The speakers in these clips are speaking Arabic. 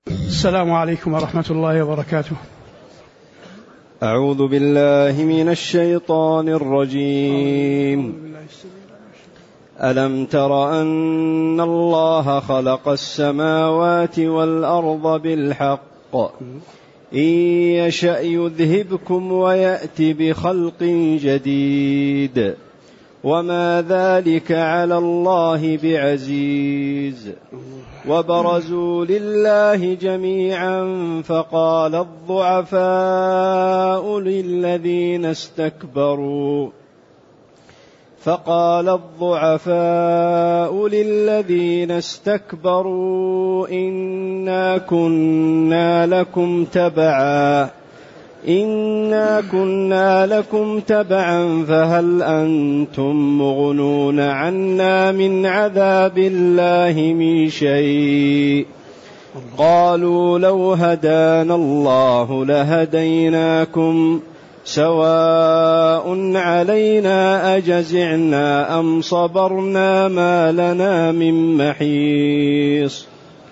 السلام عليكم ورحمة الله وبركاته. أعوذ بالله من الشيطان الرجيم. ألم تر أن الله خلق السماوات والأرض بالحق إن يشأ يذهبكم ويأت بخلق جديد وما ذلك على الله بعزيز. وبرزوا لله جميعا فقال الضعفاء للذين استكبروا إنا كنا لكم تبعا فهل أنتم مغنون عنا من عذاب الله من شيء. قالوا لو هدانا الله لهديناكم سواء علينا أجزعنا أم صبرنا ما لنا من محيص.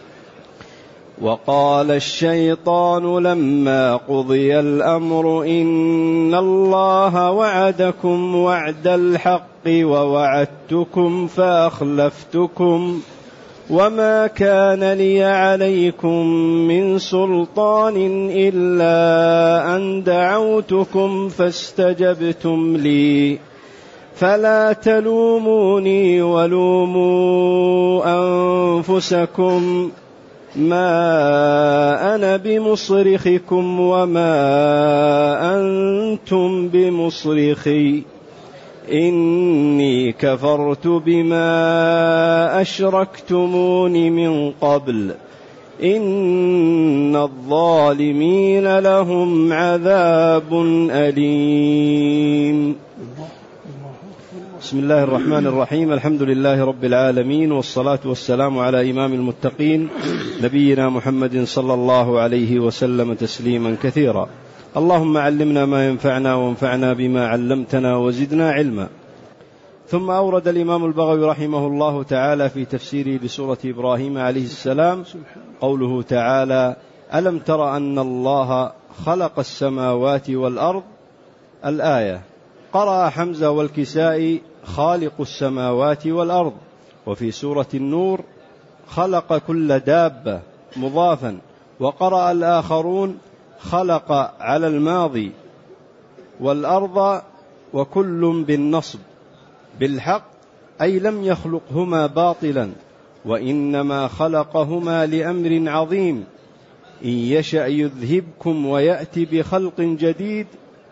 وقال الشيطان لما قضي الأمر إن الله وعدكم وعد الحق ووعدتكم فأخلفتكم وما كان لي عليكم من سلطان إلا أن دعوتكم فاستجبتم لي فلا تلوموني ولوموا أنفسكم ما أنا بمصرخكم وما أنتم بمصرخي إني كفرت بما أشركتمون من قبل إن الظالمين لهم عذاب أليم. بسم الله الرحمن الرحيم. الحمد لله رب العالمين، والصلاة والسلام على إمام المتقين نبينا محمد صلى الله عليه وسلم تسليما كثيرا. اللهم علمنا ما ينفعنا وانفعنا بما علمتنا وزدنا علما. ثم أورد الإمام البغوي رحمه الله تعالى في تفسيره لسورة إبراهيم عليه السلام قوله تعالى: ألم تر أن الله خلق السماوات والأرض. الآية. قرأ حمزة والكسائي خالق السماوات والأرض، وفي سورة النور خلق كل دابة مضافا، وقرأ الآخرون خلق على الماضي والأرض وكل بالنصب بالحق، أي لم يخلقهما باطلا وإنما خلقهما لأمر عظيم. إن يشأ يذهبكم ويأتي بخلق جديد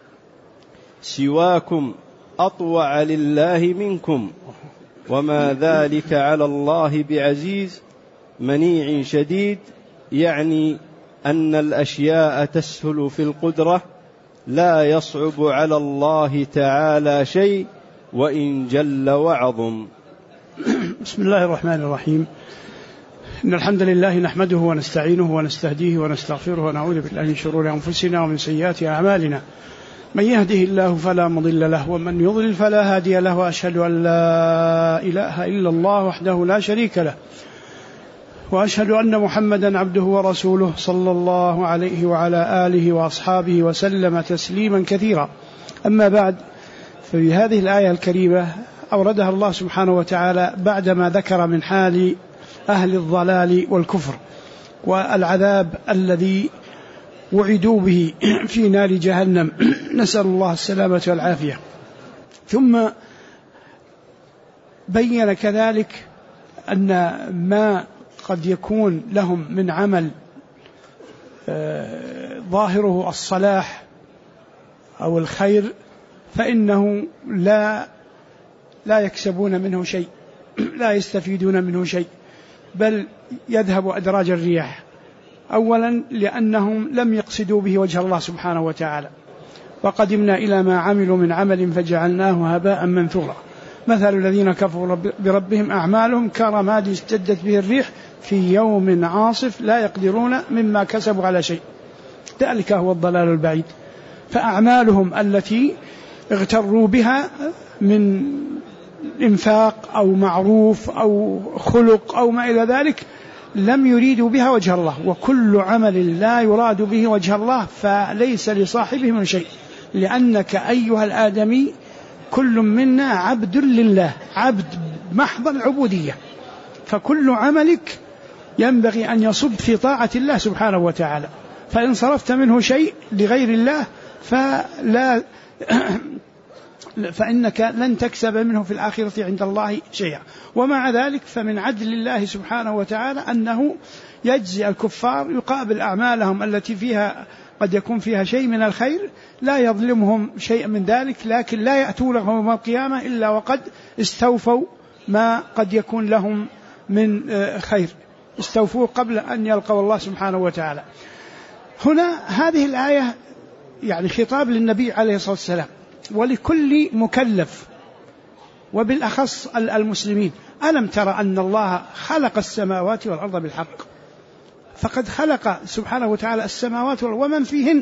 سواكم أطوع لله منكم وما ذلك على الله بعزيز منيع شديد، يعني أن الأشياء تسهل في القدرة لا يصعب على الله تعالى شيء وإن جل وعظم. بسم الله الرحمن الرحيم. إن الحمد لله نحمده ونستعينه ونستهديه ونستغفره ونعوذ بالله من شرور أنفسنا ومن سيئات أعمالنا. من يهده الله فلا مضل له ومن يضلل فلا هادي له، وأشهد أن لا إله إلا الله وحده لا شريك له، وأشهد أن محمدا عبده ورسوله صلى الله عليه وعلى آله وأصحابه وسلم تسليما كثيرا. أما بعد، في هذه الآية الكريمة أوردها الله سبحانه وتعالى بعدما ذكر من حال أهل الضلال والكفر والعذاب الذي وعدوا به في نار جهنم، نسأل الله السلامة والعافية. ثم بين كذلك أن ما قد يكون لهم من عمل ظاهره الصلاح أو الخير فإنه لا يكسبون منه شيء، لا يستفيدون منه شيء، بل يذهب أدراج الرياح. أولا لأنهم لم يقصدوا به وجه الله سبحانه وتعالى، وقدمنا إلى ما عملوا من عمل فجعلناه هباء منثورا. مثل الذين كفروا بربهم أعمالهم كرماد اشتدت به الريح في يوم عاصف لا يقدرون مما كسبوا على شيء، ذلك هو الضلال البعيد. فأعمالهم التي اغتروا بها من إنفاق أو معروف أو خلق أو ما إلى ذلك لم يريدوا بها وجه الله، وكل عمل لا يراد به وجه الله فليس لصاحبه من شيء، لأنك أيها الآدمي كل منا عبد لله، عبد محض العبودية، فكل عملك ينبغي أن يصب في طاعة الله سبحانه وتعالى، فإن صرفت منه شيء لغير الله فإنك لن تكسب منه في الآخرة عند الله شيئا. ومع ذلك فمن عدل الله سبحانه وتعالى أنه يجزي الكفار يقابل أعمالهم التي فيها قد يكون فيها شيء من الخير، لا يظلمهم شيء من ذلك، لكن لا يأتوا لهم يوم القيامة إلا وقد استوفوا ما قد يكون لهم من خير، استوفوا قبل أن يلقوا الله سبحانه وتعالى. هنا هذه الآية يعني خطاب للنبي عليه الصلاة والسلام ولكل مكلف، وبالأخص المسلمين. ألم تر أن الله خلق السماوات والأرض بالحق، فقد خلق سبحانه وتعالى السماوات ومن فيهن.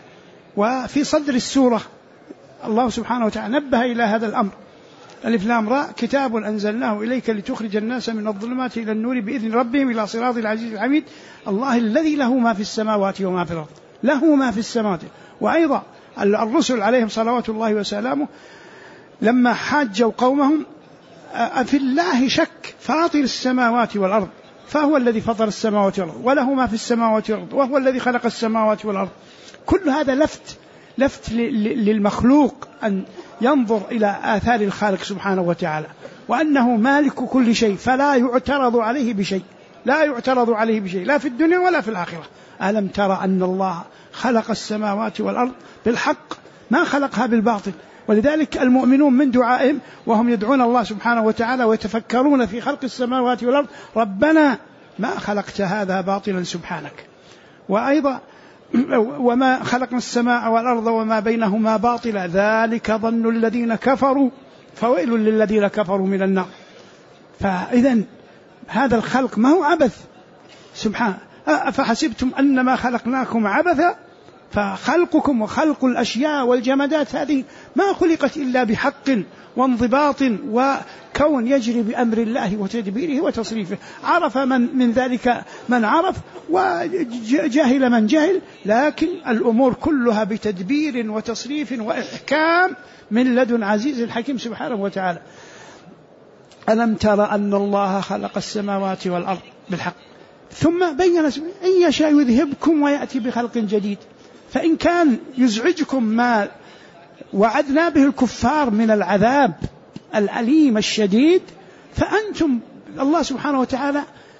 وفي صدر السورة الله سبحانه وتعالى نبه إلى هذا الأمر: ألف لام راء كتاب أنزلناه إليك لتخرج الناس من الظلمات إلى النور بإذن ربهم إلى صراط العزيز الحميد الله الذي له ما في السماوات وما في الأرض، له ما في السماوات. وأيضا الرسل عليهم صلوات الله وسلامه لما حاجوا قومهم: أفي الله شك فاطر السماوات والأرض، فهو الذي فطر السماوات والأرض وله ما في السماوات والأرض وهو الذي خلق السماوات والأرض. كل هذا لفت للمخلوق أن ينظر إلى آثار الخالق سبحانه وتعالى، وأنه مالك كل شيء، فلا يعترض عليه بشيء، لا يعترض عليه بشيء لا في الدنيا ولا في الآخرة. ألم ترى أن الله خلق السماوات والأرض بالحق، ما خلقها بالباطل. ولذلك المؤمنون من دعائهم وهم يدعون الله سبحانه وتعالى ويتفكرون في خلق السماوات والأرض: ربنا ما خلقت هذا باطلا سبحانك. وأيضا: وما خلقنا السماء والأرض وما بينهما باطلا ذلك ظن الذين كفروا فويل للذين كفروا من النار. فإذن هذا الخلق ما هو عبث سبحانه. أفحسبتم أنما خلقناكم عبثا، فخلقكم وخلق الأشياء والجمادات هذه ما خلقت إلا بحق وانضباط وكون يجري بأمر الله وتدبيره وتصريفه. عرف من ذلك من عرف، وجهل من جهل، لكن الأمور كلها بتدبير وتصريف وإحكام من لدن عزيز حكيم سبحانه وتعالى. ألم تر أن الله خلق السماوات والأرض بالحق ثم بين إن يشاء يذهبكم ويأتي بخلق جديد. فإن كان يزعجكم ما وعدنا به الكفار من العذاب الأليم الشديد، فأنتم الله سبحانه وتعالى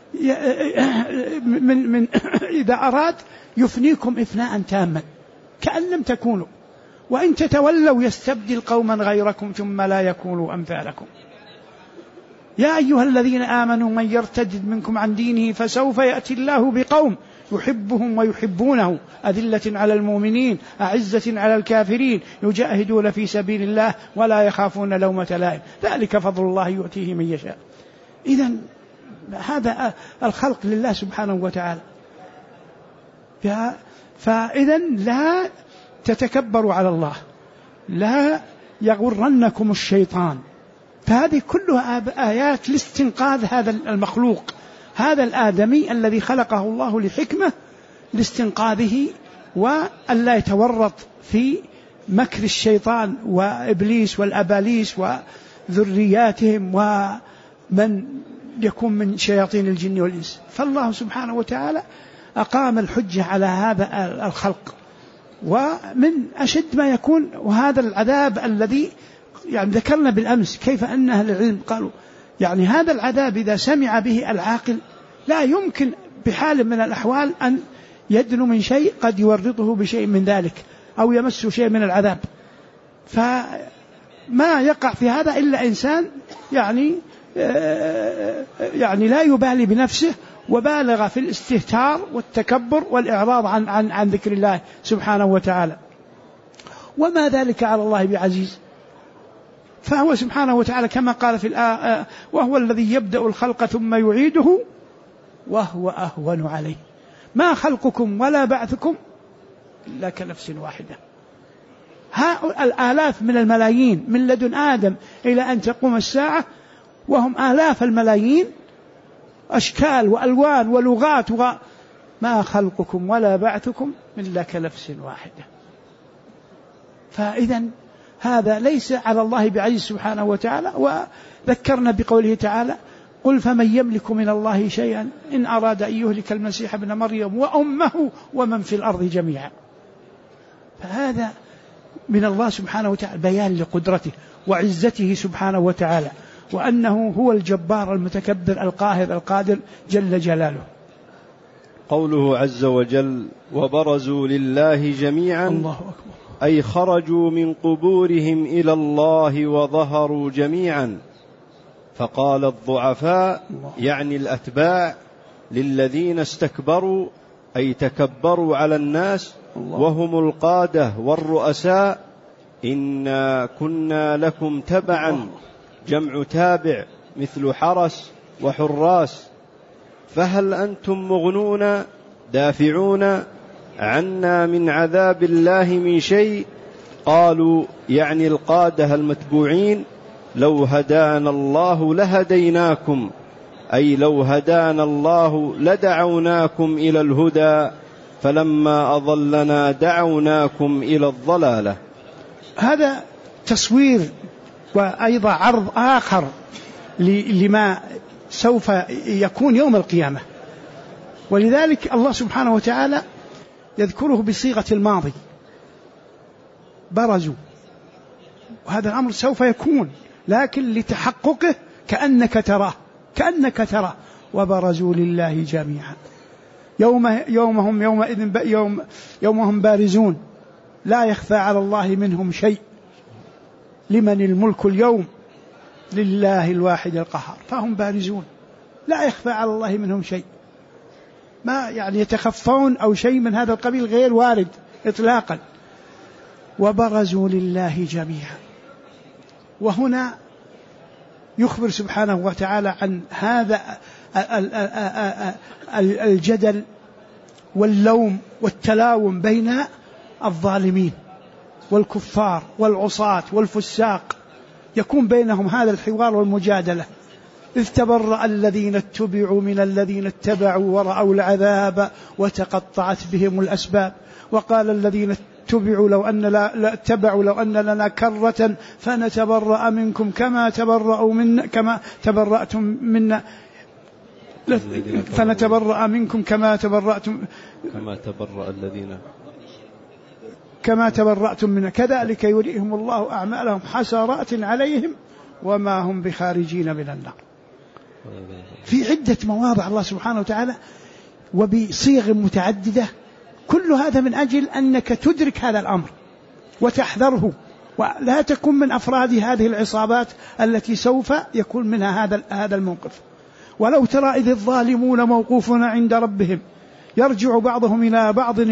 من إذا أراد يفنيكم إفناء تاما كأن لم تكونوا، وإن تتولوا يستبدل قوما غيركم ثم لا يكونوا أمثالكم. يا أيها الذين آمنوا من يرتد منكم عن دينه فسوف يأتي الله بقوم يحبهم ويحبونه أذلة على المؤمنين أعزة على الكافرين يجاهدون في سبيل الله ولا يخافون لومة لائم ذلك فضل الله يؤتيه من يشاء. إذن هذا الخلق لله سبحانه وتعالى. فإذن لا تتكبروا على الله، لا يغرنكم الشيطان. فهذه كلها آيات لاستنقاذ هذا المخلوق، هذا الآدمي الذي خلقه الله لحكمة لاستنقاذه، وأن لا يتورط في مكر الشيطان وإبليس والأباليس وذرياتهم ومن يكون من شياطين الجن والإنس. فالله سبحانه وتعالى أقام الحجة على هذا الخلق. ومن أشد ما يكون وهذا العذاب الذي يعني ذكرنا بالأمس كيف أن أهل العلم قالوا يعني هذا العذاب إذا سمع به العاقل لا يمكن بحال من الأحوال أن يدنو من شيء قد يورطه بشيء من ذلك أو يمسه شيء من العذاب. فما يقع في هذا إلا إنسان يعني لا يبالي بنفسه وبالغ في الاستهتار والتكبر والإعراض عن ذكر الله سبحانه وتعالى. وما ذلك على الله بعزيز. فهو سبحانه وتعالى كما قال في الآية: وهو الذي يبدأ الخلق ثم يعيده وهو أهون عليه ما خلقكم ولا بعثكم إلا كنفس واحدة. الآلاف من الملايين من لدن آدم إلى أن تقوم الساعة، وهم آلاف الملايين، أشكال وألوان ولغات ما خلقكم ولا بعثكم إلا كنفس واحدة. فإذا هذا ليس على الله بعزيز سبحانه وتعالى. وذكرنا بقوله تعالى: قل فمن يملك من الله شيئا إن أراد أن يهلك المسيح ابن مريم وأمه ومن في الأرض جميعا. فهذا من الله سبحانه وتعالى بيان لقدرته وعزته سبحانه وتعالى، وأنه هو الجبار المتكبر القاهر القادر جل جلاله. قوله عز وجل: وبرزوا لله جميعا، الله أكبر، أي خرجوا من قبورهم إلى الله وظهروا جميعا. فقال الضعفاء يعني الأتباع للذين استكبروا أي تكبروا على الناس وهم القادة والرؤساء: إنا كنا لكم تبعا، جمع تابع مثل حرس وحراس، فهل أنتم مغنون دافعون عنا من عذاب الله من شيء؟ قالوا يعني القادة المتبوعين: لو هدانا الله لهديناكم، أي لو هدانا الله لدعوناكم إلى الهدى، فلما أضلنا دعوناكم إلى الضلالة. هذا تصوير وأيضا عرض آخر لما سوف يكون يوم القيامة، ولذلك الله سبحانه وتعالى يذكره بصيغة الماضي: برزوا. وهذا الأمر سوف يكون، لكن لتحققه كأنك تراه. وبرزوا لله جميعا يومهم بارزون لا يخفى على الله منهم شيء، لمن الملك اليوم لله الواحد القهار. فهم بارزون لا يخفى على الله منهم شيء، ما يعني يتخفون أو شيء من هذا القبيل غير وارد إطلاقا. وبرزوا لله جميعا. وهنا يخبر سبحانه وتعالى عن هذا الجدل واللوم والتلاوم بين الظالمين والكفار والعصاة والفساق، يكون بينهم هذا الحوار والمجادلة. إذ تبرأ الذين اتبعوا من الذين اتبعوا ورأوا العذاب وتقطعت بهم الأسباب. وقال الذين اتبعوا لو أن لنا كرة فنتبرأ منكم كما تبرأتم منا فنتبرأ منكم كما تبرأتم منا كذلك يريهم الله أعمالهم حسرات عليهم وما هم بخارجين من النار. في عدة مواضع الله سبحانه وتعالى وبصيغ متعددة، كل هذا من أجل أنك تدرك هذا الأمر وتحذره، ولا تكون من أفراد هذه العصابات التي سوف يكون منها هذا الموقف. ولو ترى إذ الظالمون موقوفون عند ربهم يرجع بعضهم إلى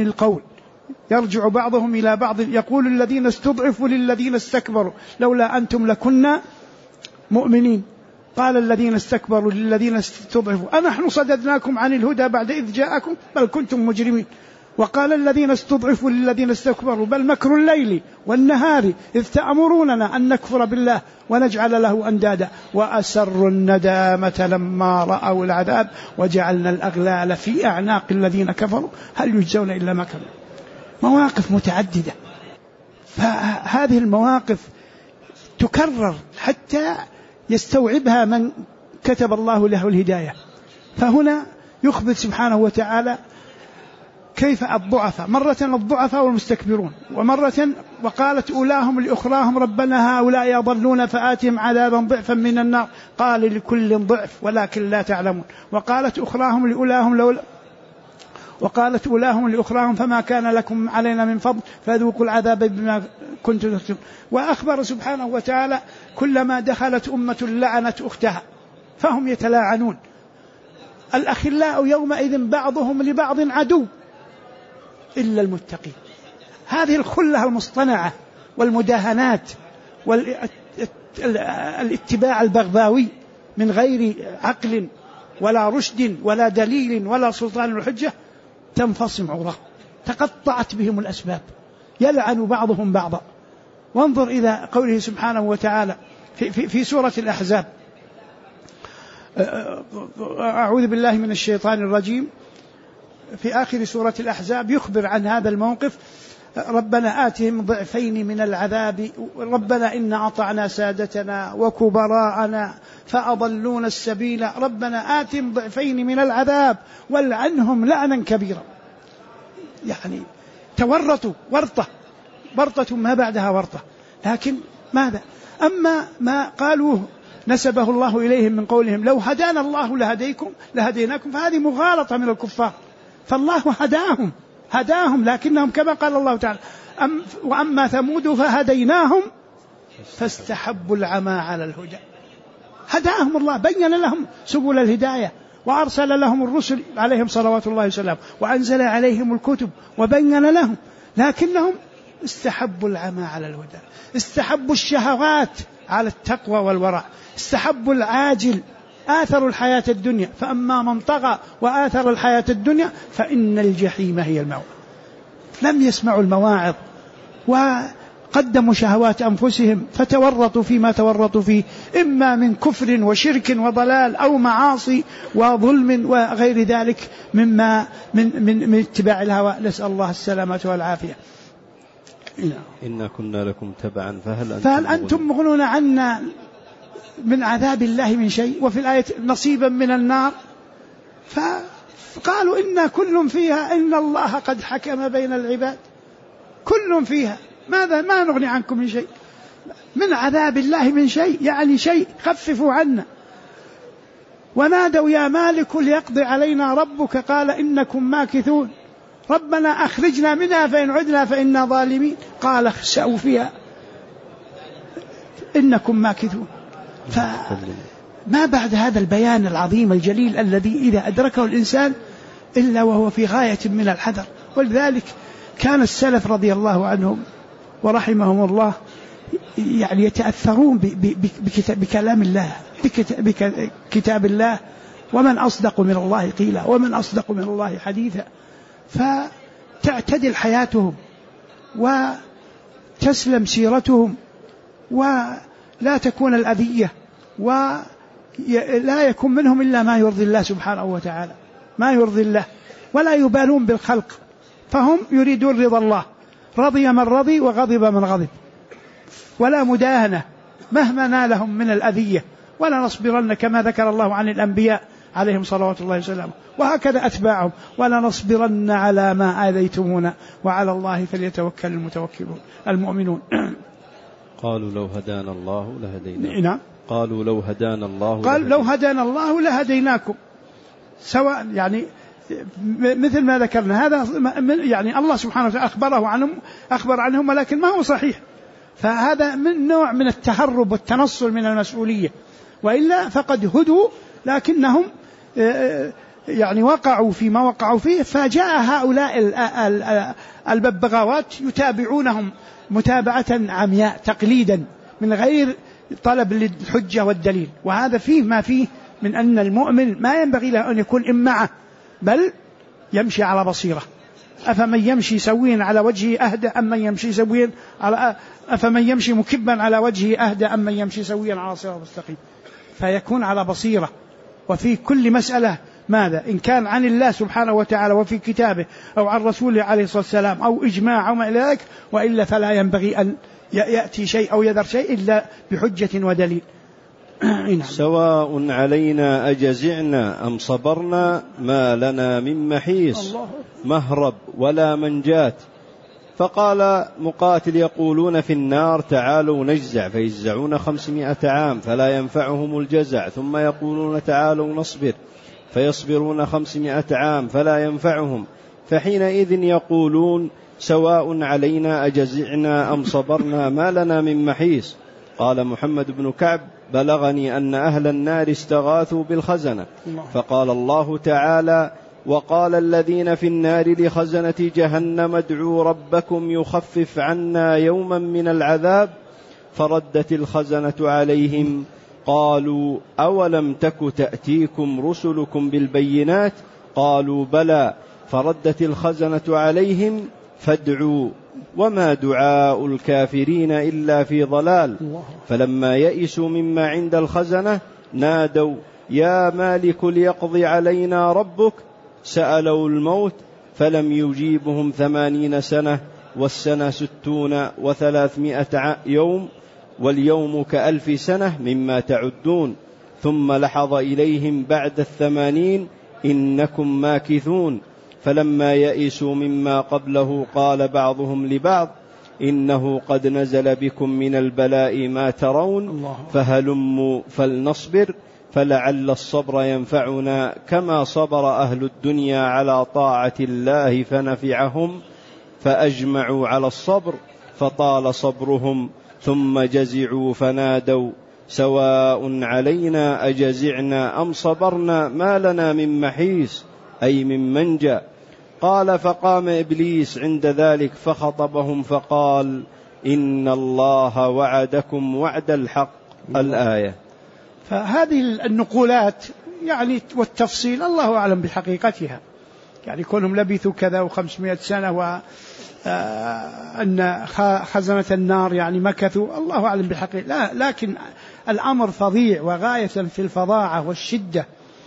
بعض يقول الذين استضعفوا للذين استكبروا لولا أنتم لكنا مؤمنين. قال الذين استكبروا للذين استضعفوا أنحن صددناكم عن الهدى بعد إذ جاءكم بل كنتم مجرمين. وقال الذين استضعفوا للذين استكبروا بل مكر الليل والنهار إذ تأمروننا أن نكفر بالله ونجعل له أندادا وأسروا الندامة لما رأوا العذاب وجعلنا الأغلال في أعناق الذين كفروا هل يجزون إلا ما كانوا. مواقف متعددة، فهذه المواقف تكرر حتى يستوعبها من كتب الله له الهداية. فهنا يخبر سبحانه وتعالى كيف الضعفاء، مرة الضعفاء والمستكبرون، ومرة وقالت أولاهم لأخراهم ربنا هؤلاء يضلون فآتهم عذابا ضعفا من النار قال لكل ضعف ولكن لا تعلمون. وقالت أولاهم لأخراهم فما كان لكم علينا من فضل فذوقوا العذاب بما كنتم تكسبون. وأخبر سبحانه وتعالى كلما دخلت أمة لعنت أختها فهم يتلاعنون. الأخلاء يومئذ بعضهم لبعض عدو إلا المتقين. هذه الخلة المصطنعة والمداهنات والاتباع البغباوي من غير عقل ولا رشد ولا دليل ولا سلطان الحجة تنفصم عروة، تقطعت بهم الأسباب، يلعن بعضهم بعضا. وانظر إلى قوله سبحانه وتعالى في سورة الأحزاب أعوذ بالله من الشيطان الرجيم، في آخر سورة الأحزاب يخبر عن هذا الموقف: ربنا آتهم ضعفين من العذاب، ربنا إن أطعنا سادتنا وكبراءنا فأضلون السبيل، ربنا آتهم ضعفين من العذاب والعنهم لعنا كبيرا. يعني تورطوا ورطة ما بعدها ورطة. لكن ماذا؟ أما ما قالوه نسبه الله إليهم من قولهم لو هدانا الله لهديناكم، فهذه مغالطة من الكفار. فالله هداهم لكنهم كما قال الله تعالى: وأما ثمود فهديناهم فاستحبوا العمى على الهدى. هداهم الله، بين لهم سبل الهداية، وأرسل لهم الرسل عليهم صلوات الله وسلامه، وأنزل عليهم الكتب وبين لهم، لكنهم استحبوا العمى على الهدى، استحبوا الشهوات على التقوى والورع، استحبوا العاجل، آثروا الحياة الدنيا. فأما من طغى وآثر الحياة الدنيا فإن الجحيم هي المأوى. لم يسمعوا المواعظ وقدموا شهوات أنفسهم، فتورطوا فيما تورطوا فيه، إما من كفر وشرك وضلال أو معاصي وظلم وغير ذلك مما من اتباع الهوى. نسأل الله السلامة والعافية. إنا كنا لكم تبعا فهل أنتم مغنون عنا من عذاب الله من شيء؟ وفي الآية نصيبا من النار. فقالوا إنا كل فيها إن الله قد حكم بين العباد، كل فيها، ماذا ما نغني عنكم من شيء من عذاب الله من شيء، يعني شيء خففوا عنا. ونادوا يا مالك ليقضي علينا ربك قال إنكم ماكثون، ربنا أخرجنا منها فإن عدنا فإنا ظالمين، قال اخسأوا فيها إنكم ماكثون. فما بعد هذا البيان العظيم الجليل الذي إذا أدركه الإنسان إلا وهو في غاية من الحذر. ولذلك كان السلف رضي الله عنهم ورحمهم الله يعني يتأثرون بكلام الله، بكتاب الله، ومن أصدق من الله قيلا ومن أصدق من الله حديثا. فتعتدل حياتهم وتسلم سيرتهم ولا تكون الأذية، ولا يكون منهم إلا ما يرضي الله سبحانه وتعالى، ما يرضي الله، ولا يبالون بالخلق، فهم يريدون رضا الله، رضي من رضي وغضب من غضب، ولا مداهنة مهما نالهم من الأذية، ولا نصبرن كما ذكر الله عن الأنبياء عليهم صلوات الله وسلامه، وهكذا أتباعهم، ولا نصبرن على ما آذيتمونا وعلى الله فليتوكل المتوكلون المؤمنون. قالوا لو هدانا الله لهديناكم. نعم. قالوا لو هدانا الله قال لو هدانا الله لهديناكم، سواء يعني مثل ما ذكرنا. هذا يعني الله سبحانه وتعالى أخبر عنهم، ولكن ما هو صحيح. فهذا من نوع من التهرب والتنصل من المسؤولية، وإلا فقد هدوا لكنهم يعني وقعوا فيما وقعوا فيه. فجاء هؤلاء الببغاوات يتابعونهم متابعة عمياء تقليدا من غير طلب للحجة والدليل. وهذا فيه ما فيه من أن المؤمن ما ينبغي له أن يكون إمعة، بل يمشي على بصيرة. أفمن يمشي سويا على وجهه أهدى أم من يمشي سويا على أفمن يمشي مكبا على وجهه أهدى أم من يمشي سويا على صراط مستقيم. فيكون على بصيرة وفي كل مسألة، ماذا إن كان عن الله سبحانه وتعالى وفي كتابه أو عن رسوله عليه الصلاة والسلام أو إجماع أو ما إلى ذلك، وإلا فلا ينبغي أن يأتي شيء أو يذر شيء إلا بحجة ودليل. سواء علينا أجزعنا أم صبرنا ما لنا من محيص مهرب ولا منجات. فقال مقاتل يقولون في النار تعالوا نجزع فيجزعون 500 عام فلا ينفعهم الجزع، ثم يقولون تعالوا نصبر فيصبرون 500 عام فلا ينفعهم، فحينئذ يقولون سواء علينا أجزعنا أم صبرنا ما لنا من محيص. قال محمد بن كعب بلغني أن أهل النار استغاثوا بالخزنة، فقال الله تعالى وقال الذين في النار لخزنة جهنم ادعوا ربكم يخفف عنا يوما من العذاب، فردت الخزنة عليهم قالوا أولم تك تأتيكم رسلكم بالبينات قالوا بلى، فردت الخزنة عليهم فادعوا وما دعاء الكافرين إلا في ضلال. فلما يئسوا مما عند الخزنة نادوا يا مالك ليقض علينا ربك، سألوا الموت فلم يجيبهم 80 سنة، والسنة 60 و300 يوم، واليوم ك1000 سنة مما تعدون، ثم لحظ إليهم بعد 80 إنكم ماكثون. فلما يئسوا مما قبله قال بعضهم لبعض إنه قد نزل بكم من البلاء ما ترون، فهلموا فلنصبر، فلعل الصبر ينفعنا كما صبر أهل الدنيا على طاعة الله فنفعهم، فأجمعوا على الصبر فطال صبرهم، ثم جزعوا فنادوا سواء علينا أجزعنا أم صبرنا ما لنا من محيص، أي من منجى. قال فقام إبليس عند ذلك فخطبهم فقال إن الله وعدكم وعد الحق. الآية. فهذه النقولات يعني والتفصيل الله أعلم بحقيقتها، يعني كونهم لبثوا كذا و500 سنة، وأن خزنة النار يعني مكثوا، الله أعلم بحقيقة. لا، لكن الأمر فظيع وغاية في الفظاعة والشدة،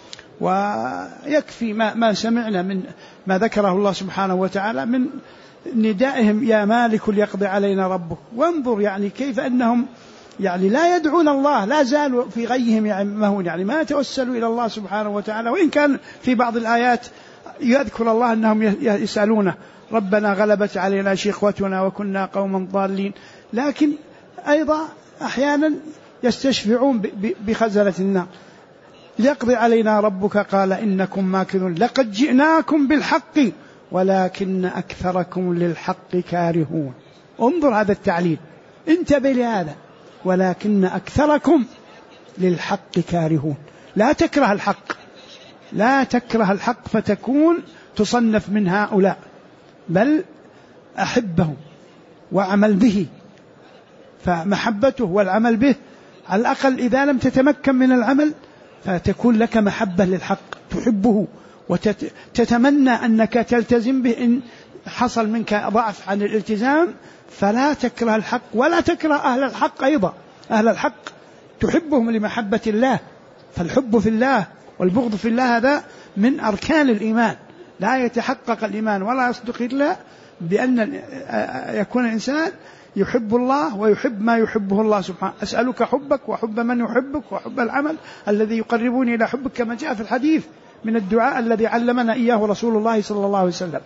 ويكفي ما سمعنا من ما ذكره الله سبحانه وتعالى من ندائهم يا مالك ليقضي علينا ربك. وانظر يعني كيف أنهم يعني لا يدعون الله، لا زالوا في غيهم يعمهون، يعني ما توسلوا إلى الله سبحانه وتعالى. وإن كان في بعض الآيات يذكر الله أنهم يسألونه ربنا غلبت علينا شقوتنا وكنا قوما ضالين، لكن أيضا أحيانا يستشفعون بخزنة النار. ليقضي علينا ربك قال إنكم ماكثون، لقد جئناكم بالحق ولكن أكثركم للحق كارهون. انظر هذا التعليل، انتبه لهذا، ولكن أكثركم للحق كارهون. لا تكره الحق، لا تكره الحق فتكون تصنف من هؤلاء، بل أحبه وعمل به، فمحبته والعمل به على الأقل إذا لم تتمكن من العمل فتكون لك محبة للحق، تحبه وتتمنى أنك تلتزم به. إن حصل منك ضعف عن الالتزام فلا تكره الحق ولا تكره أهل الحق أيضا. أهل الحق تحبهم لمحبة الله، فالحب في الله والبغض في الله هذا من أركان الإيمان. لا يتحقق الإيمان ولا يصدق إلا بأن يكون الإنسان يحب الله ويحب ما يحبه الله سبحانه. أسألك حبك وحب من يحبك وحب العمل الذي يقربني إلى حبك، كما جاء في الحديث من الدعاء الذي علمنا إياه رسول الله صلى الله عليه وسلم.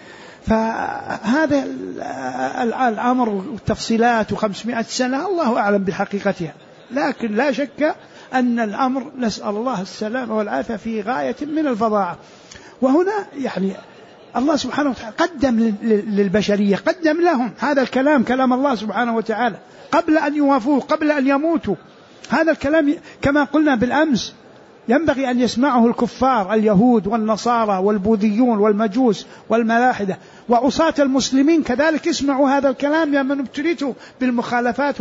فهذا الأمر والتفصيلات 500 سنة الله أعلم بحقيقتها، لكن لا شك أن الأمر نسأل الله السلامة والعافية في غاية من الفظاعة. وهنا يعني الله سبحانه وتعالى قدم للبشرية، قدم لهم هذا الكلام، كلام الله سبحانه وتعالى قبل أن يوافوه، قبل أن يموتوا. هذا الكلام كما قلنا بالأمس ينبغي أن يسمعه الكفار اليهود والنصارى والبوذيون والمجوس والملاحدة وعصاة المسلمين، كذلك اسمعوا هذا الكلام يا من ابتليتوا بالمخالفات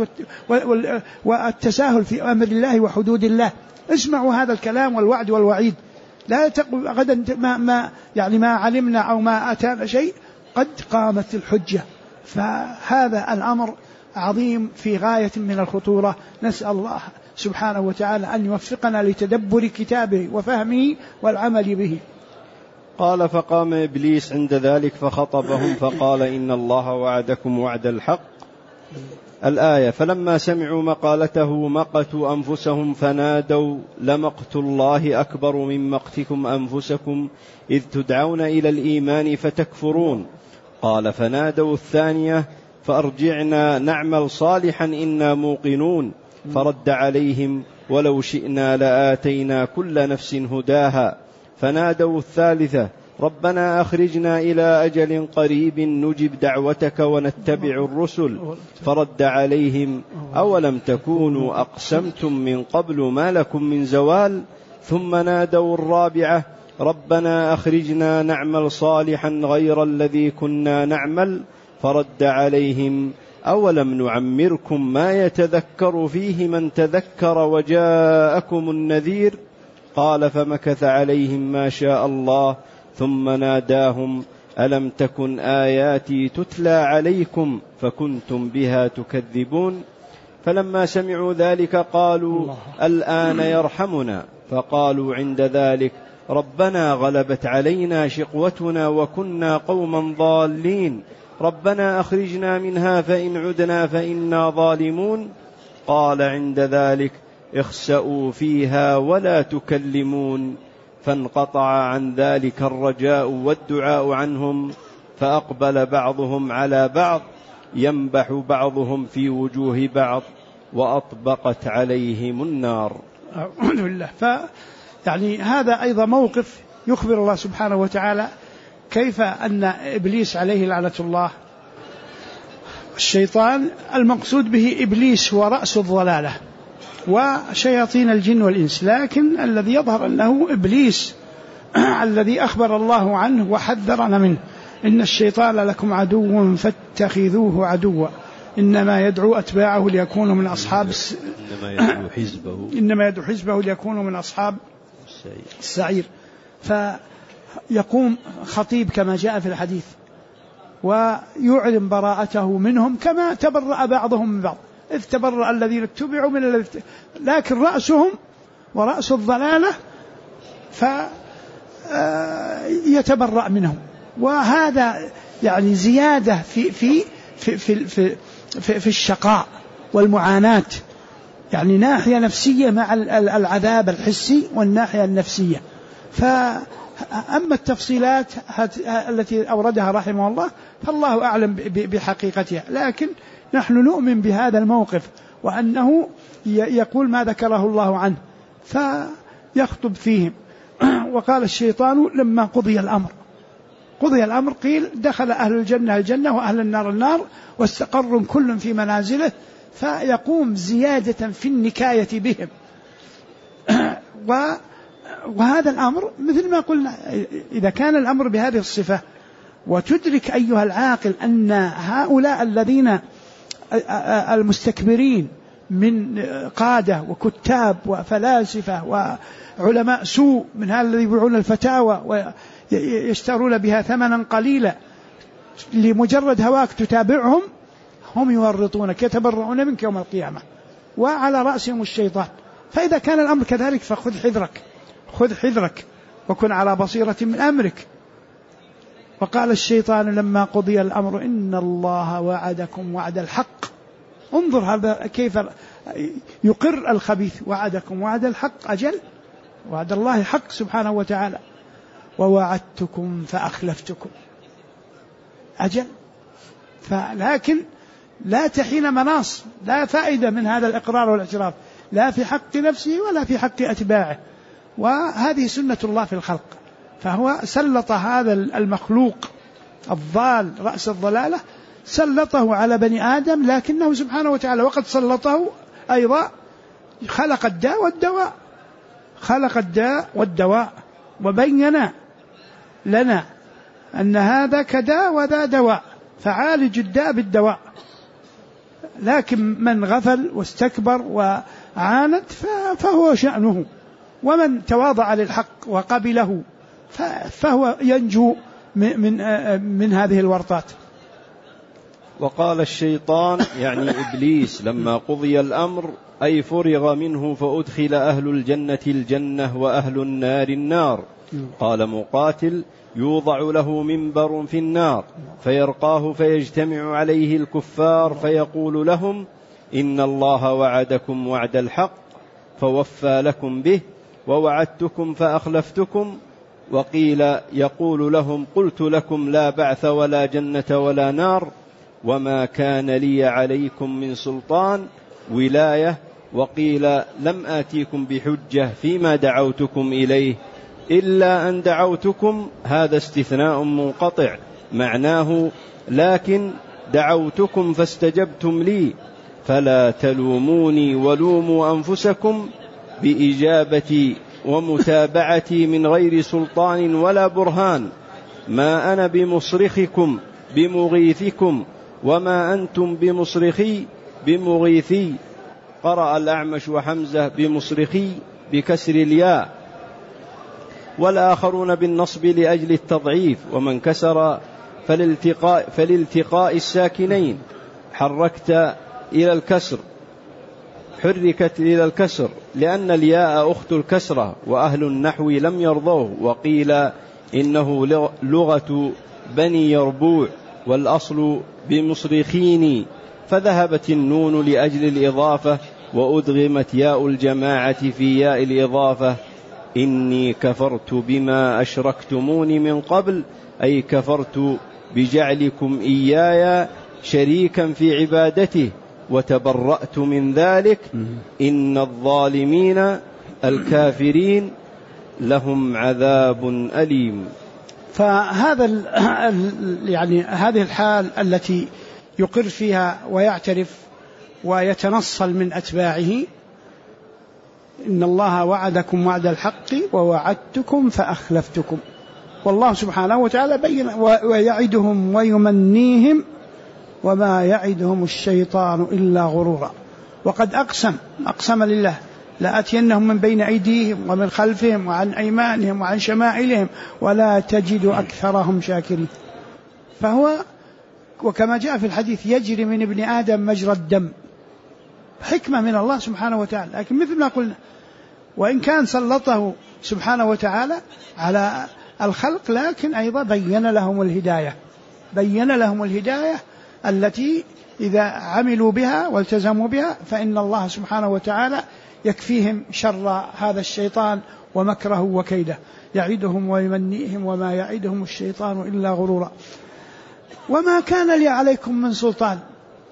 والتساهل في أمر الله وحدود الله. اسمعوا هذا الكلام والوعد والوعيد. لا تقل غدا ما علمنا أو ما أتانا شيء، قد قامت الحجة. فهذا الأمر عظيم في غاية من الخطورة. نسأل الله سبحانه وتعالى أن يوفقنا لتدبر كتابه وفهمه والعمل به. قال فقام إبليس عند ذلك فخطبهم فقال إن الله وعدكم وعد الحق. الآية. فلما سمعوا مقالته مقتوا أنفسهم فنادوا لمقت الله أكبر من مقتكم أنفسكم إذ تدعون إلى الإيمان فتكفرون. قال فنادوا الثانية فأرجعنا نعمل صالحا إنا موقنون. فرد عليهم ولو شئنا لآتينا كل نفس هداها. فنادوا الثالثة ربنا أخرجنا إلى أجل قريب نجب دعوتك ونتبع الرسل. فرد عليهم أولم تكونوا أقسمتم من قبل ما لكم من زوال. ثم نادوا الرابعة ربنا أخرجنا نعمل صالحا غير الذي كنا نعمل. فرد عليهم أولم نعمركم ما يتذكر فيه من تذكر وجاءكم النذير. قال فمكث عليهم ما شاء الله ثم ناداهم ألم تكن آياتي تتلى عليكم فكنتم بها تكذبون. فلما سمعوا ذلك قالوا الآن يرحمنا فقالوا عند ذلك: ربنا غلبت علينا شقوتنا وكنا قوما ضالين، ربنا أخرجنا منها فإن عدنا فإنا ظالمون. قال عند ذلك: اخسأوا فيها ولا تكلمون. فانقطع عن ذلك الرجاء والدعاء عنهم، فأقبل بعضهم على بعض ينبح بعضهم في وجوه بعض، وأطبقت عليهم النار. أعوذ بالله. يعني هذا أيضا موقف يخبر الله سبحانه وتعالى كيف أن إبليس عليه لعنة الله، الشيطان المقصود به إبليس هو رأس الضلالة وشياطين الجن والإنس، لكن الذي يظهر أنه إبليس الذي أخبر الله عنه وحذرنا منه: إن الشيطان لكم عدو فاتخذوه عدوا إنما يدعو أتباعه ليكونوا من أصحاب إنما يدعو حزبه ليكونوا من أصحاب السعير. فيقوم خطيب كما جاء في الحديث ويعلن براءته منهم كما تبرأ بعضهم من بعض، إذ تبرأ الذين اتبعوا من الذين، لكن رأسهم ورأس الضلالة فيتبرأ منهم. وهذا يعني زيادة في الشقاء والمعاناة، يعني ناحية نفسية مع العذاب الحسي والناحية النفسية. فأما التفصيلات التي أوردها رحمه الله فالله أعلم بحقيقتها، لكن نحن نؤمن بهذا الموقف وأنه يقول ما ذكره الله عنه فيخطب فيهم. وقال الشيطان لما قضي الأمر قيل دخل أهل الجنة الجنة وأهل النار النار واستقر كل في منازله، فيقوم زيادة في النكاية بهم. وهذا الأمر مثل ما قلنا، إذا كان الأمر بهذه الصفة وتدرك أيها العاقل أن هؤلاء الذين المستكبرين من قادة وكتاب وفلاسفة وعلماء سوء من هؤلاء الذين يبيعون الفتاوى ويشترون بها ثمنا قليلا لمجرد هواك تتابعهم، هم يورطونك يتبرؤون منك يوم القيامة وعلى رأسهم الشيطان. فإذا كان الأمر كذلك خذ حذرك وكن على بصيرة من أمرك. وقال الشيطان لما قضي الأمر إن الله وعدكم وعد الحق. انظر هذا كيف يقر الخبيث: وعدكم وعد الحق، أجل وعد الله حق سبحانه وتعالى، ووعدتكم فأخلفتكم، أجل. لكن لا تحين مناص، لا فائدة من هذا الإقرار والاعتراف، لا في حق نفسه ولا في حق أتباعه. وهذه سنة الله في الخلق، فهو سلط هذا المخلوق الضال رأس الضلالة، سلطه على بني آدم، لكنه سبحانه وتعالى وقد سلطه أيضا خلق الداء والدواء وبين لنا أن هذا كداء وذا دواء، فعالج الداء بالدواء. لكن من غفل واستكبر وعاند فهو شأنه، ومن تواضع للحق وقبله فهو ينجو من هذه الورطات. وقال الشيطان يعني إبليس لما قضي الأمر أي فرغ منه فأدخل أهل الجنة الجنة وأهل النار النار. قال مقاتل: يوضع له منبر في النار فيرقاه فيجتمع عليه الكفار فيقول لهم: إن الله وعدكم وعد الحق فوفى لكم به ووعدتكم فأخلفتكم. وقيل يقول لهم: قلت لكم لا بعث ولا جنة ولا نار وما كان لي عليكم من سلطان ولاية. وقيل: لم آتيكم بحجة فيما دعوتكم إليه إلا أن دعوتكم. هذا استثناء منقطع معناه: لكن دعوتكم فاستجبتم لي فلا تلوموني ولوموا أنفسكم بإجابتي ومتابعتي من غير سلطان ولا برهان. ما أنا بمصرخكم بمغيثكم وما أنتم بمغيثي. قرأ الأعمش وحمزة بمصرخي بكسر الياء، والآخرون بالنصب لأجل التضعيف، ومن كسر فلالتقاء الساكنين حركت إلى الكسر. حركت إلى الكسر لأن الياء أخت الكسرة، وأهل النحو لم يرضوه، وقيل إنه لغة بني يربوع والأصل بمصرخيني، فذهبت النون لأجل الإضافة وأدغمت ياء الجماعة في ياء الإضافة. إني كفرت بما أشركتمون من قبل، أي كفرت بجعلكم إياي شريكا في عبادته وتبرأت من ذلك. إن الظالمين الكافرين لهم عذاب أليم. فهذا يعني هذه الحال التي يقر فيها ويعترف ويتنصل من أتباعه: إن الله وعدكم وعد الحق ووعدتكم فأخلفتكم. والله سبحانه وتعالى بين ويعدهم ويمنيهم وما يعدهم الشيطان إلا غرورا. وقد أقسم لله: لآتينهم من بين أيديهم ومن خلفهم وعن أيمانهم وعن شمائلهم ولا تجد أكثرهم شاكرين. فهو وكما جاء في الحديث: يجري من ابن آدم مجرى الدم، حكمة من الله سبحانه وتعالى. لكن مثل ما قلنا، وإن كان سلطه سبحانه وتعالى على الخلق، لكن أيضا بين لهم الهداية التي إذا عملوا بها والتزموا بها فإن الله سبحانه وتعالى يكفيهم شر هذا الشيطان ومكره وكيده. يعدهم ويمنيهم وما يعدهم الشيطان إلا غرورا. وما كان لي عليكم من سلطان،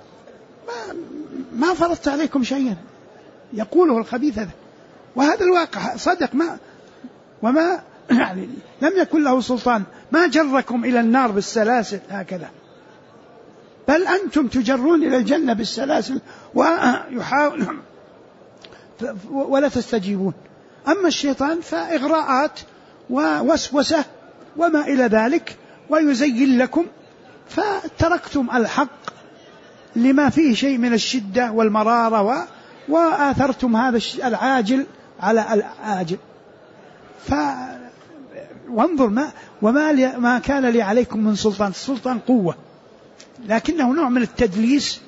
ما فرضت عليكم شيئا، يقوله الخبيث هذا، وهذا الواقع صدق. وما يعني لم يكن له سلطان، ما جركم إلى النار بالسلاسل هكذا، بل أنتم تجرون إلى الجنة بالسلاسل ولا تستجيبون. أما الشيطان فإغراءات ووسوسة وما إلى ذلك، ويزين لكم، فتركتم الحق لما فيه شيء من الشدة والمرارة، وآثرتم هذا العاجل على الآجل. وانظر ما كان لي عليكم من سلطان. السلطان قوة، لكنه نوع من التدليس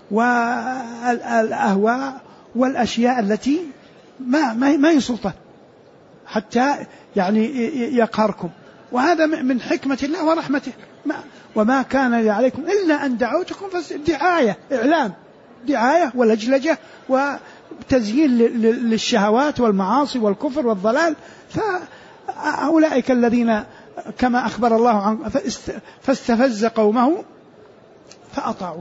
والأهواء والأشياء التي ما هي سلطان حتى يعني يقهركم. وهذا من حكمة الله ورحمته. وما كان لي عليكم إلا أن دعوتكم دعاية، إعلام، دعاية ولجلجة وتزيين للشهوات والمعاصي والكفر والضلال. فأولئك الذين كما أخبر الله عنه فاستفز قومه فأطاعوه،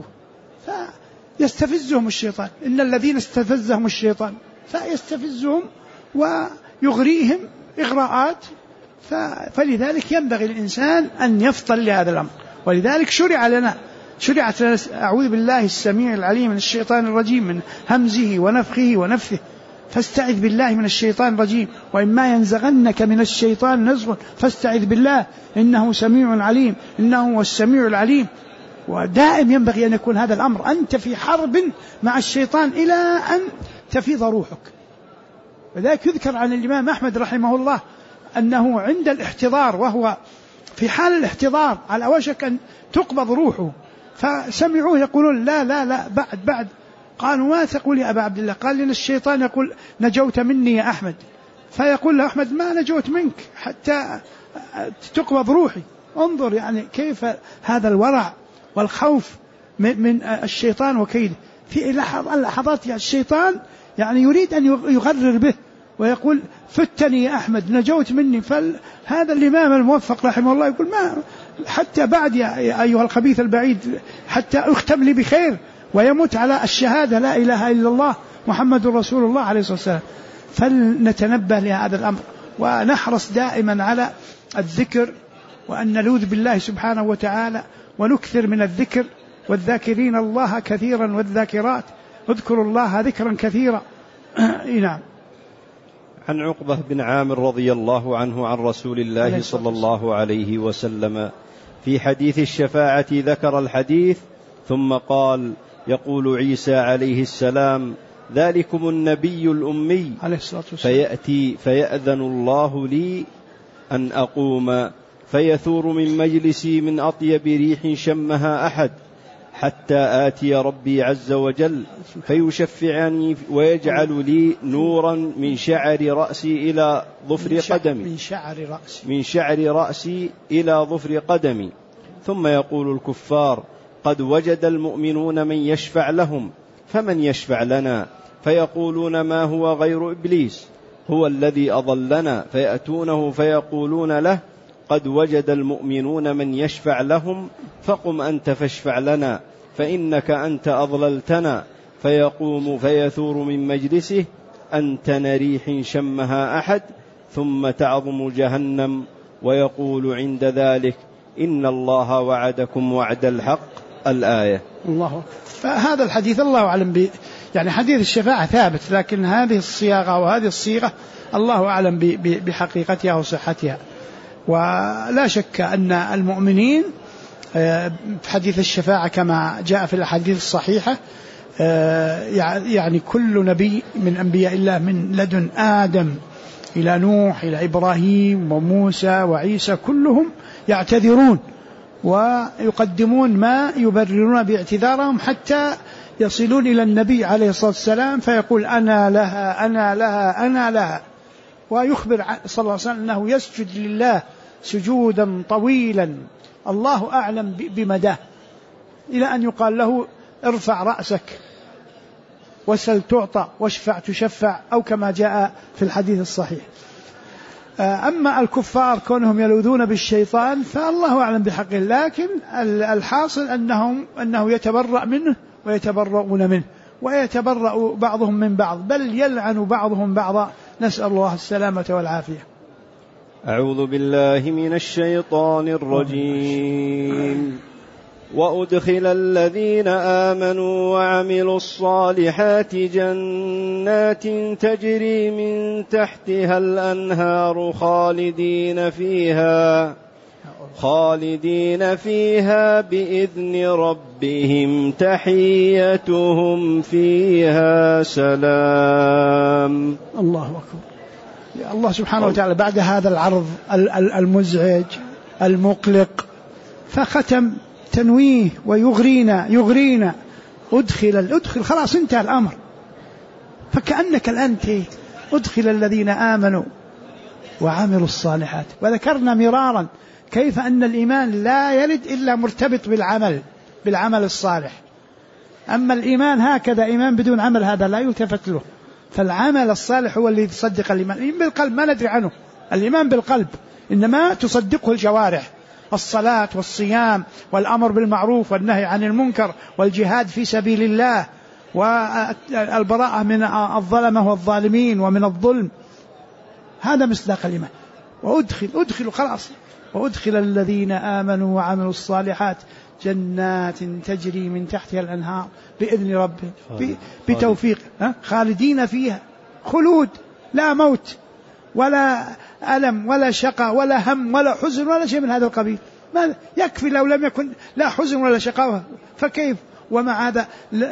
فيستفزهم الشيطان. إن الذين استفزهم الشيطان فيستفزهم ويغريهم إغراءات. فلذلك ينبغي الإنسان أن يفطن لهذا الأمر. ولذلك شرعت لنا أعوذ بالله السميع العليم من الشيطان الرجيم من همزه ونفخه ونفثه، فاستعذ بالله من الشيطان الرجيم، وإما ينزغنك من الشيطان نزغ فاستعذ بالله إنه سميع عليم، إنه هو السميع العليم. ودائم ينبغي أن يكون هذا الأمر، أنت في حرب مع الشيطان إلى أن تفيض روحك. وذلك يذكر عن الإمام أحمد رحمه الله أنه عند الاحتضار، وهو في حال الاحتضار على وشك أن تقبض روحه، فسمعوه يقولون: لا لا لا، بعد. قالوا: ما تقول يا أبا عبد الله؟ قال: لأن الشيطان يقول: نجوت مني يا أحمد. فيقول له أحمد: ما نجوت منك حتى تقبض روحي. انظر يعني كيف هذا الورع والخوف من الشيطان وكيده. في لحظات يعني الشيطان يعني يريد أن يغرر به ويقول: فتني يا أحمد، نجوت مني. فهذا الإمام الموفق رحمه الله يقول: ما حتى بعد يا أيها الخبيث البعيد، حتى أختم لي بخير ويموت على الشهادة لا إله إلا الله محمد رسول الله عليه الصلاة والسلام. فلنتنبه لهذا الأمر ونحرص دائما على الذكر، وأن نلوذ بالله سبحانه وتعالى ونكثر من الذكر. والذاكرين الله كثيرا والذاكرات اذكروا الله ذكرا كثيرا. نعم. عن عقبة بن عامر رضي الله عنه عن رسول الله صلى الله عليه وسلم في حديث الشفاعة ذكر الحديث ثم قال: يقول عيسى عليه السلام: ذلكم النبي الأمي فيأتي فيأذن الله لي أن أقوم فيثور من مجلسي من أطيب ريح شمها أحد، حتى آتي ربي عز وجل فيشفعني ويجعل لي نورا من شعر رأسي إلى ظفر قدمي، من شعر رأسي إلى ظفر قدمي. ثم يقول الكفار: قد وجد المؤمنون من يشفع لهم، فمن يشفع لنا؟ فيقولون: ما هو غير إبليس، هو الذي أضلنا. فيأتونه فيقولون له: قد وجد المؤمنون من يشفع لهم، فقم أنت فاشفع لنا، فإنك أنت أضللتنا. فيقوم فيثور من مجلسه أنتن ريح شمها أحد، ثم تعظم جهنم، ويقول عند ذلك: إن الله وعدكم وعد الحق. الآية. الله. فهذا الحديث الله أعلم يعني حديث الشفاعة ثابت، لكن هذه الصياغة وهذه الصيغة الله أعلم بحقيقتها وصحتها. ولا شك أن المؤمنين في حديث الشفاعة كما جاء في الأحاديث الصحيحة، يعني كل نبي من أنبياء الله من لدن آدم إلى نوح إلى إبراهيم وموسى وعيسى كلهم يعتذرون ويقدمون ما يبررون باعتذارهم حتى يصلون إلى النبي عليه الصلاة والسلام فيقول: أنا لها أنا لها أنا لها. ويخبر صلى الله عليه وسلم أنه يسجد لله سجودا طويلا الله أعلم بمداه، إلى أن يقال له: ارفع رأسك وسل تعطى واشفع تشفع، أو كما جاء في الحديث الصحيح. أما الكفار كونهم يلوذون بالشيطان فالله أعلم بحقه، لكن الحاصل أنه يتبرأ منه ويتبرؤون منه، ويتبرأ بعضهم من بعض، بل يلعن بعضهم بعضا، نسأل الله السلامة والعافية. أعوذ بالله من الشيطان الرجيم. وأدخل الذين آمنوا وعملوا الصالحات جنات تجري من تحتها الأنهار خالدين فيها بإذن ربهم تحيتهم فيها سلام. الله أكبر. الله سبحانه وتعالى بعد هذا العرض المزعج المقلق فختم تنويه ويغرينا أدخل خلاص انتهى الأمر. فكأنك الآن أدخل الذين آمنوا وعملوا الصالحات. وذكرنا مرارا كيف أن الإيمان لا يرد إلا مرتبط بالعمل الصالح. أما الإيمان هكذا إيمان بدون عمل هذا لا يلتفت له. فالعمل الصالح هو الذي يصدق الإيمان. الإيمان بالقلب ما ندري عنه، الإيمان بالقلب إنما تصدقه الجوارح، الصلاة والصيام والأمر بالمعروف والنهي عن المنكر والجهاد في سبيل الله والبراءة من الظلمة والظالمين ومن الظلم، هذا مصداق الإيمان. وأدخل خلاص، وأدخل الذين آمنوا وعملوا الصالحات جنات تجري من تحتها الأنهار بإذن ربهم بتوفيق، خالدين فيها، خلود، لا موت ولا ألم ولا شقاء ولا هم ولا حزن ولا شيء من هذا القبيل. ماذا يكفي لو لم يكن لا حزن ولا شقاء، فكيف ومع هذا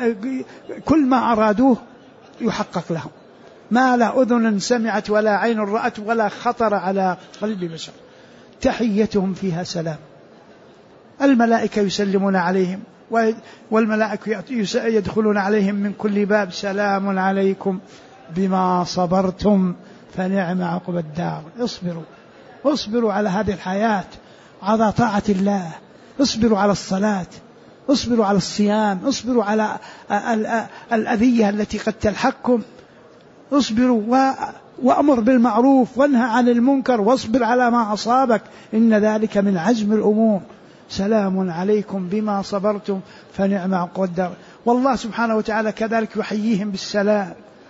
كل ما أرادوه يحقق لهم، ما لا أذن سمعت ولا عين رأت ولا خطر على قلب بشر. تحيتهم فيها سلام. الملائكة يسلمون عليهم والملائكة يدخلون عليهم من كل باب: سلام عليكم بما صبرتم فنعم عقب الدار. اصبروا على هذه الحياة، على طاعة الله، اصبروا على الصلاة، اصبروا على الصيام، اصبروا على الأذية التي قد تلحقكم، اصبروا وأمر بالمعروف وانهى عن المنكر واصبر على ما أصابك، إن ذلك من عزم الأمور. سلام عليكم بما صبرتم فنعم عقب الدار. والله سبحانه وتعالى كذلك يحييهم بالسلام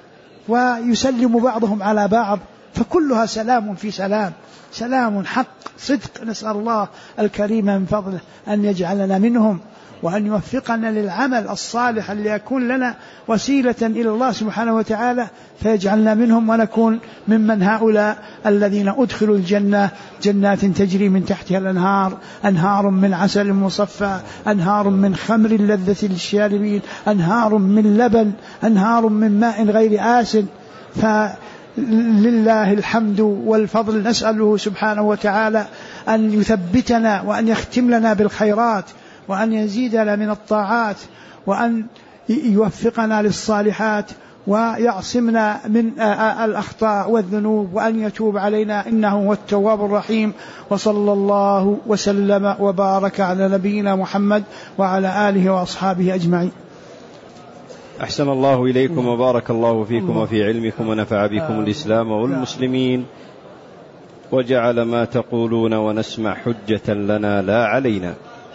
ويسلم بعضهم على بعض، فكلها سلام في سلام، سلام حق صدق. نسأل الله الكريم من فضله أن يجعلنا منهم وأن يوفقنا للعمل الصالح ليكون لنا وسيلة إلى الله سبحانه وتعالى، فيجعلنا منهم ونكون ممن هؤلاء الذين أدخلوا الجنة جنات تجري من تحتها الأنهار، أنهار من عسل مصفى، أنهار من خمر لذة للشاربين، أنهار من لبن، أنهار من ماء غير آسن. فلله الحمد والفضل. نسأله سبحانه وتعالى أن يثبتنا وأن يختم لنا بالخيرات وأن يزيدنا من الطاعات، وأن يوفقنا للصالحات، ويعصمنا من الأخطاء والذنوب، وأن يتوب علينا إنه هو التواب الرحيم. وصلى الله وسلم وبارك على نبينا محمد وعلى آله وأصحابه أجمعين. أحسن الله إليكم وبارك الله فيكم وفي علمكم ونفع بكم الإسلام والمسلمين، وجعل ما تقولون ونسمع حجة لنا لا علينا.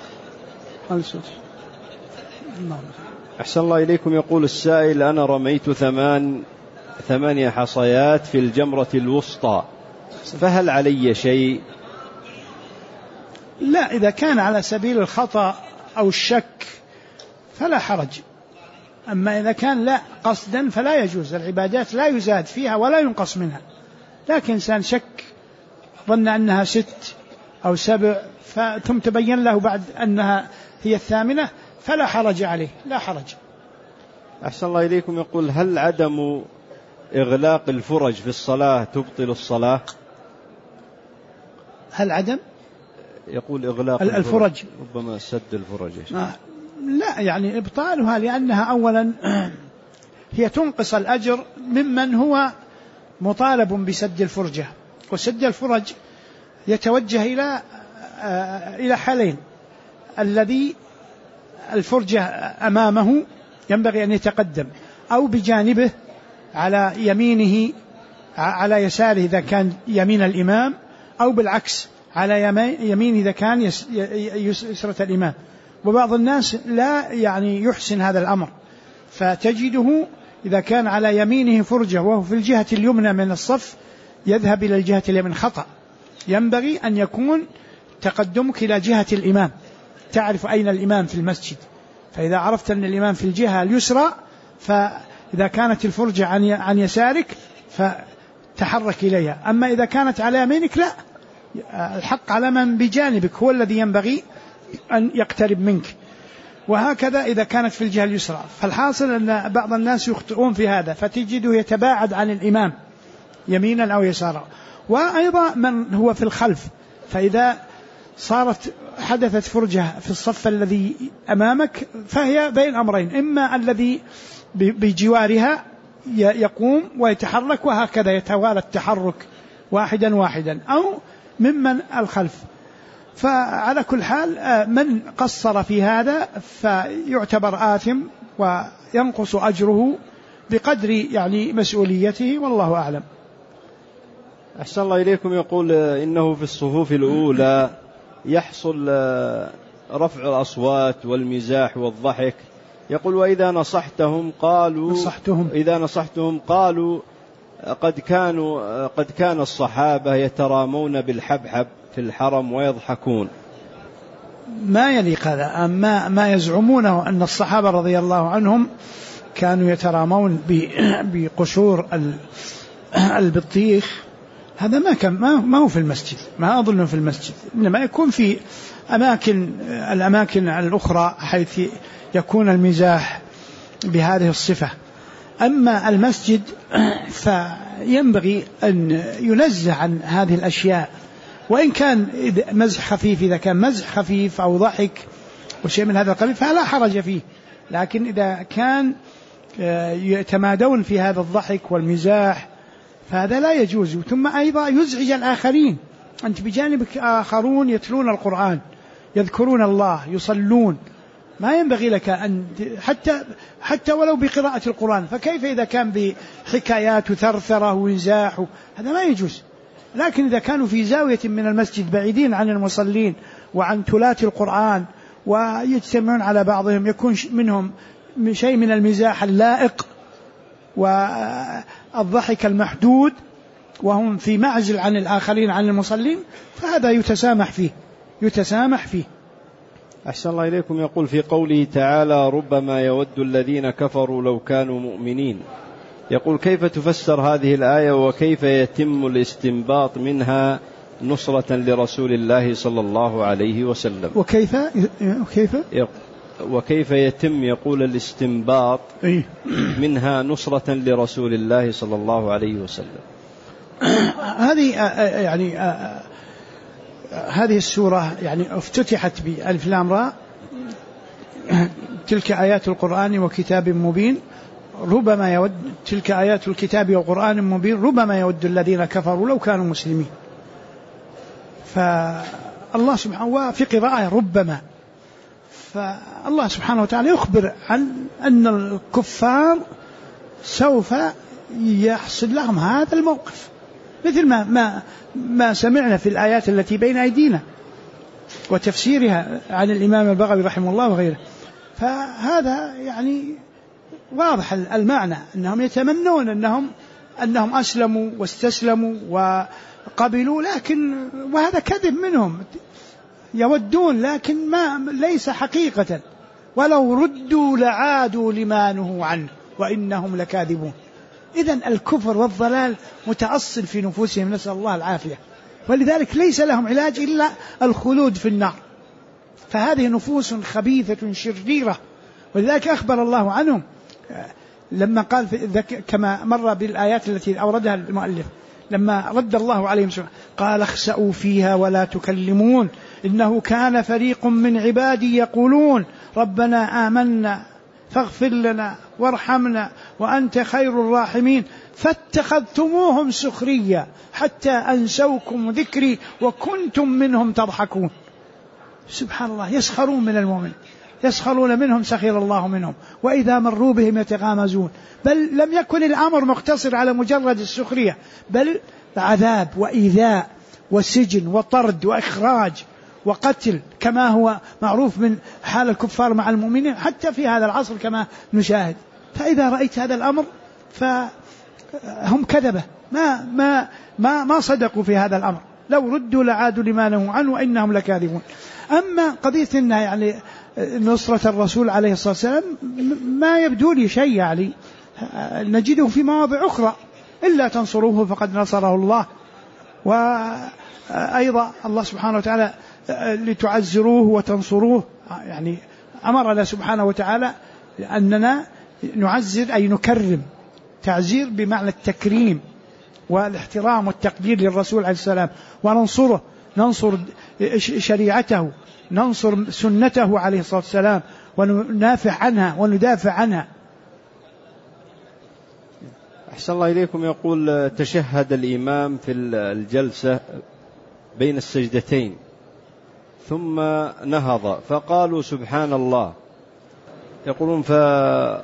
أحسن الله إليكم. يقول السائل: أنا رميت 8 حصيات في الجمرة الوسطى، فهل علي شيء؟ لا، إذا كان على سبيل الخطأ أو الشك فلا حرج. أما إذا كان لا قصدا فلا يجوز. العبادات لا يزاد فيها ولا ينقص منها، لكن إنسان شك ظن أنها 6 أو 7 ثم تبين له بعد أنها هي 8 فلا حرج عليه، لا حرج. أحسن الله إليكم. يقول: هل عدم إغلاق الفرج في الصلاة تبطل الصلاة؟ هل عدم؟ يقول إغلاق الفرج ربما سد الفرج. لا، يعني إبطالها لأنها أولا هي تنقص الأجر ممن هو مطالب بسد الفرجة. وسد الفرج يتوجه إلى حالين: الذي الفرجة أمامه ينبغي أن يتقدم، أو بجانبه على يمينه على يساره إذا كان يمين الإمام، أو بالعكس على يمين إذا كان يسرة الإمام. وبعض الناس لا يعني يحسن هذا الأمر، فتجده إذا كان على يمينه فرجة وهو في الجهة اليمنى من الصف يذهب إلى الجهة اليمين، خطأ. ينبغي أن يكون تقدمك إلى جهة الإمام، تعرف أين الإمام في المسجد، فإذا عرفت أن الإمام في الجهة اليسرى فإذا كانت الفرجة عن يسارك فتحرك إليها. أما إذا كانت على يمينك لا، الحق على من بجانبك هو الذي ينبغي أن يقترب منك. وهكذا إذا كانت في الجهة اليسرى. فالحاصل أن بعض الناس يخطئون في هذا، فتجده يتباعد عن الإمام يمينا أو يسارا. وأيضا من هو في الخلف، فإذا حدثت فرجة في الصف الذي أمامك فهي بين أمرين: إما الذي بجوارها يقوم ويتحرك وهكذا يتوالى التحرك واحدا واحدا، أو ممن الخلف. فعلى كل حال من قصر في هذا فيعتبر آثم وينقص أجره بقدر يعني مسؤوليته، والله أعلم. أحسن الله إليكم. يقول: إنه في الصفوف الأولى يحصل رفع الأصوات والمزاح والضحك. يقول: وإذا نصحتهم قالوا قد كان الصحابة يترامون بالحبحب في الحرم ويضحكون. ما يليق هذا. أما ما يزعمونه أن الصحابة رضي الله عنهم كانوا يترامون بقشور البطيخ، هذا ما هو في المسجد، ما أظنه في المسجد، إنما يكون في الأماكن الأخرى حيث يكون المزاح بهذه الصفة. أما المسجد فينبغي أن ينزه عن هذه الأشياء، وإن كان مزح خفيف، إذا كان مزح خفيف أو ضحك وشيء من هذا القبيل فلا حرج فيه. لكن إذا كان يتمادون في هذا الضحك والمزاح فهذا لا يجوز. ثم أيضا يزعج الآخرين. أنت بجانبك آخرون يتلون القرآن، يذكرون الله، يصلون، ما ينبغي لك أن حتى ولو بقراءة القرآن، فكيف إذا كان بحكايات وثرثرة وإنزاح؟ هذا ما يجوز. لكن إذا كانوا في زاوية من المسجد بعيدين عن المصلين وعن تلات القرآن ويجتمعون على بعضهم، يكون منهم شيء من المزاح اللائق والضحك المحدود وهم في معزل عن الآخرين عن المصلين، فهذا يتسامح فيه. أحسن الله إليكم. يقول: في قوله تعالى: ربما يود الذين كفروا لو كانوا مؤمنين، يقول: كيف تفسر هذه الآية، وكيف يتم الاستنباط منها نصرة لرسول الله صلى الله عليه وسلم؟ وكيف يتم يقول الاستنباط منها نصرة لرسول الله صلى الله عليه وسلم؟ هذه السورة يعني افتتحت بألف لام راء تلك آيات القرآن وكتاب مبين ربما يود تلك آيات الكتاب وقرآن مبين ربما يود الذين كفروا لو كانوا مسلمين. فالله سبحانه وفي قراءة ربما، فالله سبحانه وتعالى يخبر عن أن الكفار سوف يحصل لهم هذا الموقف، مثل ما سمعنا في الآيات التي بين أيدينا وتفسيرها عن الإمام البغوي رحمه الله وغيره. فهذا يعني واضح المعنى، أنهم يتمنون أنهم أسلموا واستسلموا وقبلوا، لكن وهذا كذب منهم، يودون لكن ليس حقيقة، ولو ردوا لعادوا لما نهوا عنه وإنهم لكاذبون. إذن الكفر والضلال متأصل في نفوسهم، نسأل الله العافية، ولذلك ليس لهم علاج إلا الخلود في النار. فهذه نفوس خبيثة شريرة، ولذلك أخبر الله عنهم لما قال كما مر بالآيات التي أوردها المؤلف، لما رد الله عليهم قال اخسأوا فيها ولا تكلمون إنه كان فريق من عبادي يقولون ربنا آمنا فاغفر لنا وارحمنا وأنت خير الراحمين فاتخذتموهم سخريا حتى أنسوكم ذكري وكنتم منهم تضحكون. سبحان الله، يسخرون من المؤمن، يسخرون منهم سخر الله منهم، وإذا مروا بهم يتغامزون. بل لم يكن الأمر مقتصر على مجرد السخرية، بل عذاب وإيذاء وسجن وطرد وإخراج وقتل، كما هو معروف من حال الكفار مع المؤمنين حتى في هذا العصر كما نشاهد. فإذا رأيت هذا الأمر فهم كذبة، ما صدقوا في هذا الأمر، لو ردوا لعادوا لما نهوا عنه وإنهم لكاذبون. أما قضية إن يعني نصرة الرسول عليه الصلاة والسلام ما يبدو لي شيء، يعني نجده في مواضع أخرى، إلا تنصروه فقد نصره الله. وأيضا الله سبحانه وتعالى لتعزروه وتنصروه، يعني أمرنا سبحانه وتعالى أننا نعزر أي نكرم، تعزير بمعنى التكريم والاحترام والتقدير للرسول عليه السلام، وننصره، ننصر شريعته، ننصر سنته عليه الصلاة والسلام، وننافع عنها وندافع عنها. أحسن الله إليكم. يقول تشهد الإمام في الجلسة بين السجدتين ثم نهض فقالوا سبحان الله، يقولون فأكمل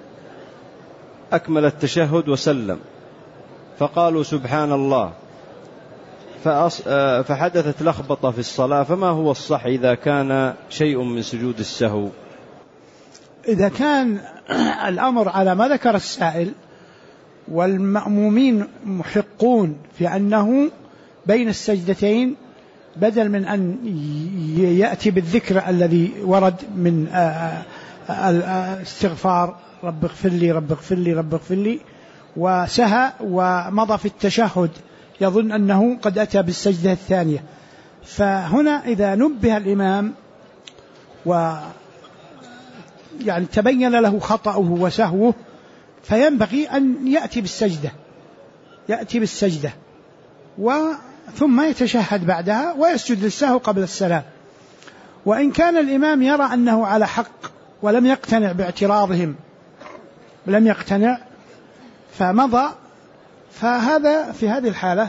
التشهد وسلم فقالوا سبحان الله، فحدثت لخبطة في الصلاة. فما هو الصح إذا كان شيء من سجود السهو؟ إذا كان الأمر على ما ذكر السائل والمأمومين محقون في أنه بين السجدتين، بدل من أن يأتي بالذكر الذي ورد من الاستغفار رب اغفر لي رب اغفر لي رب اغفر لي، وسهى ومضى في التشهد يظن أنه قد أتى بالسجدة الثانية، فهنا إذا نبه الإمام يعني تبين له خطأه وسهوه، فينبغي أن يأتي بالسجدة ثم يتشهد بعدها ويسجد للسهو قبل السلام. وإن كان الإمام يرى أنه على حق ولم يقتنع باعتراضهم، لم يقتنع فمضى، فهذا في هذه الحالة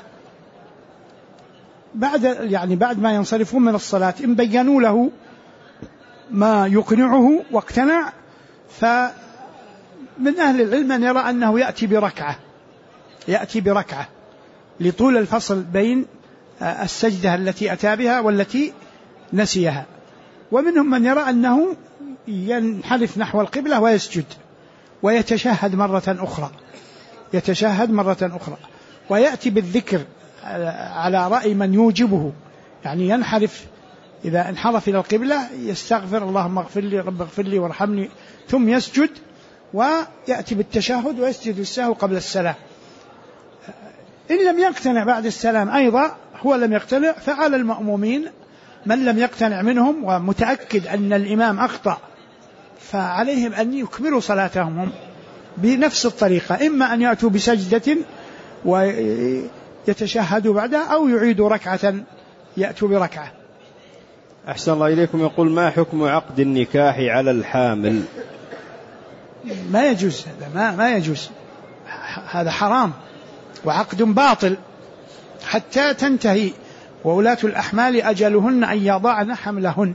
بعد ما ينصرفون من الصلاة إن بينوا له ما يقنعه واقتنع، فمن أهل العلم من يرى أنه يأتي بركعة لطول الفصل بين السجدة التي أتى بها والتي نسيها. ومنهم من يرى أنه ينحرف نحو القبلة ويسجد ويتشهد مرة أخرى ويأتي بالذكر على رأي من يوجبه، يعني ينحرف، إذا انحرف إلى القبلة يستغفر اللهم اغفر لي رب اغفر لي وارحمني، ثم يسجد ويأتي بالتشهد ويسجد السهو قبل السلام. إن لم يقتنع بعد السلام أيضا، هو لم يقتنع، فعلى المأمومين من لم يقتنع منهم ومتأكد أن الإمام أخطأ، فعليهم أن يكملوا صلاتهم بنفس الطريقة، إما أن يأتوا بسجدة ويتشهدوا بعدها، أو يعيدوا ركعة يأتوا بركعة. أحسن الله إليكم. يقول: ما حكم عقد النكاح على الحامل؟ ما يجوز، ما يجوز، هذا حرام وعقد باطل حتى تنتهي، وولاة الأحمال أجلهن أن يضعن حملهن.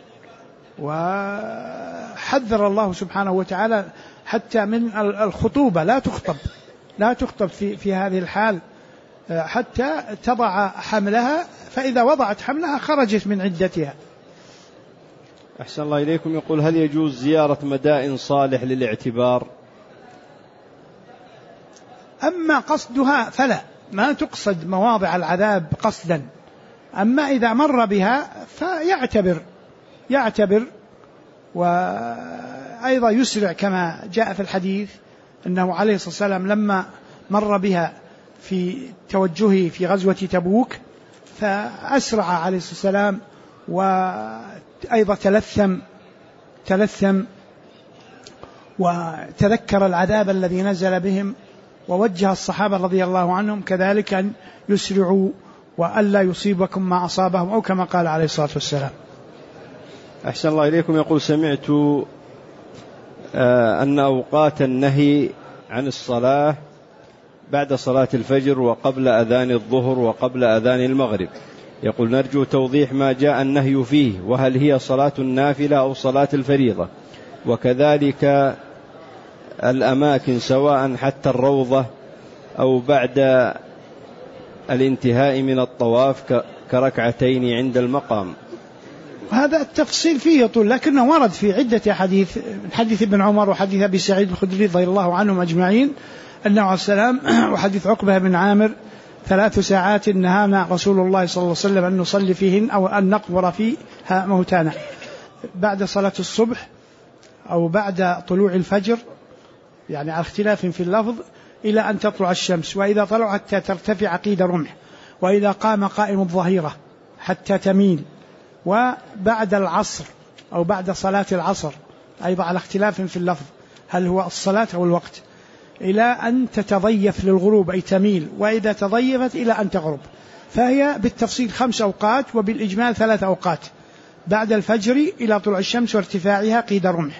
وحذر الله سبحانه وتعالى حتى من الخطوبة، لا تخطب في هذه الحال حتى تضع حملها، فإذا وضعت حملها خرجت من عدتها. أحسن الله إليكم. يقول: هل يجوز زيارة مدائن صالح للاعتبار؟ أما قصدها فلا، ما تقصد مواضع العذاب قصدا، أما إذا مر بها فيعتبر وأيضا يسرع، كما جاء في الحديث أنه عليه الصلاة والسلام لما مر بها في توجهه في غزوة تبوك فأسرع عليه الصلاة والسلام، وأيضا تلثم وتذكر العذاب الذي نزل بهم، ووجه الصحابة رضي الله عنهم كذلك أن يسرعوا وألا يصيبكم ما أصابهم، أو كما قال عليه الصلاة والسلام. أحسن الله إليكم. يقول: سمعت أن أوقات النهي عن الصلاة بعد صلاة الفجر وقبل أذان الظهر وقبل أذان المغرب. يقول: نرجو توضيح ما جاء النهي فيه، وهل هي صلاة النافلة أو صلاة الفريضة؟ وكذلك الأماكن سواء حتى الروضة أو بعد الانتهاء من الطواف كركعتين عند المقام. هذا التفصيل فيه يطول، لكنه ورد في عدة حديث، من حديث ابن عمر وحديث أبي سعيد الخدري رضي الله عنهم أجمعين أنه عليه السلام، وحديث عقبة بن عامر: 3 ساعات نهانا رسول الله صلى الله عليه وسلم أن نصلي فيهن أو أن نقبر فيها موتانا، بعد صلاة الصبح أو بعد طلوع الفجر، يعني على اختلاف في اللفظ، إلى أن تطلع الشمس، وإذا طلعت حتى ترتفع قيد رمح، وإذا قام قائم الظهيرة حتى تميل، وبعد العصر أو بعد صلاة العصر، أيضا على اختلاف في اللفظ هل هو الصلاة أو الوقت، إلى أن تتضيف للغروب أي تميل، وإذا تضيفت إلى أن تغرب. فهي بالتفصيل 5 أوقات، وبالإجمال 3 أوقات: بعد الفجر إلى طلوع الشمس وارتفاعها قيد رمح،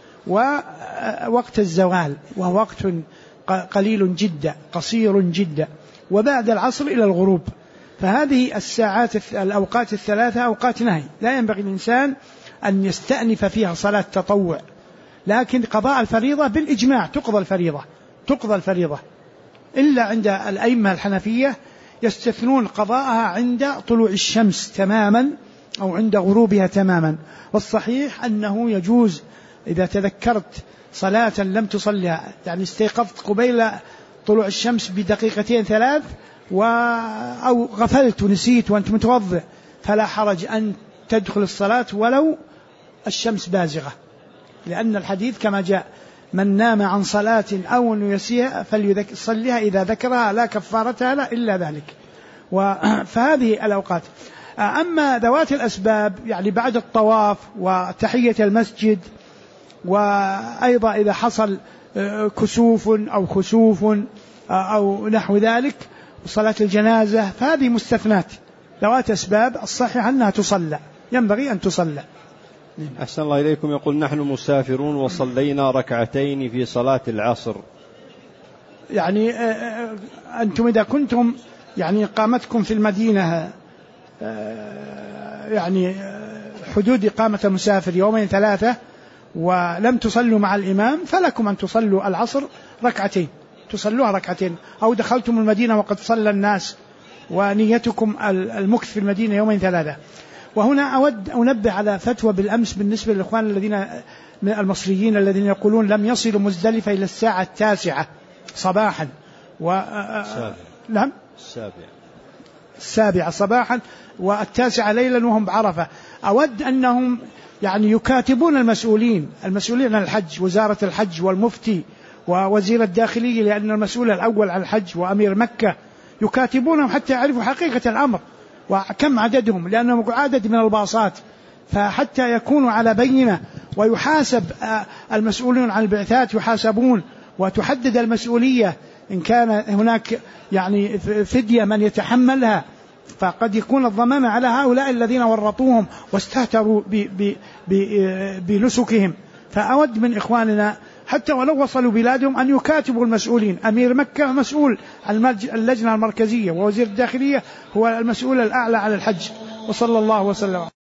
ووقت الزوال وهو وقت قليل جدا قصير جدا، وبعد العصر إلى الغروب. فهذه الأوقات ال3 أوقات نهي، لا ينبغي الإنسان أن يستأنف فيها صلاة تطوع، لكن قضاء الفريضة بالإجماع تقضى الفريضة، إلا عند الأئمة الحنفية يستثنون قضاءها عند طلوع الشمس تماما أو عند غروبها تماما. والصحيح أنه يجوز إذا تذكرت صلاة لم تصلها، يعني استيقظت قبيل طلوع الشمس بدقيقتين 3 أو غفلت ونسيت وأنت متوضئ، فلا حرج أن تدخل الصلاة ولو الشمس بازغة، لأن الحديث كما جاء: من نام عن صلاة أو نسيها فليصليها إذا ذكرها لا كفارتها لا إلا ذلك. فهذه الأوقات. أما ذوات الأسباب، يعني بعد الطواف وتحية المسجد، وأيضا إذا حصل كسوف أو خسوف أو نحو ذلك، وصلاة الجنازة، فهذه مستثنات ذوات أسباب، الصحيح أنها تصلى، ينبغي أن تصلى. أحسن الله إليكم. يقول: نحن مسافرون وصلينا ركعتين في صلاة العصر. يعني أنتم إذا كنتم يعني إقامتكم في المدينة يعني حدود إقامة المسافر 2 ولم تصلوا مع الإمام، فلكم أن تصلوا العصر تصلوها ركعتين، أو دخلتم المدينة وقد صلى الناس ونيتكم المكث في المدينة 2. وهنا أود أنبه على فتوى بالأمس بالنسبة للإخوان الذين من المصريين الذين يقولون لم يصلوا مزدلفة إلى الساعة 9 صباحا نعم 7 صباحا و9 ليلا وهم بعرفة. أود أنهم يعني يكاتبون المسؤولين عن الحج، وزارة الحج والمفتي ووزير الداخلية، لأن المسؤول الأول عن الحج وأمير مكة، يكاتبونهم حتى يعرفوا حقيقة الأمر وكم عددهم، لأنهم عدد من الباصات، فحتى يكونوا على بينة، ويحاسب المسؤولون عن البعثات يحاسبون، وتحدد المسؤولية إن كان هناك يعني فدية من يتحملها فقد يكون الضمان على هؤلاء الذين ورطوهم واستهتروا بنسكهم. فأود من إخواننا حتى ولو وصلوا بلادهم أن يكاتبوا المسؤولين. أمير مكة مسؤول اللجنة المركزية، ووزير الداخلية هو المسؤول الأعلى على الحج. وصلى الله وسلم.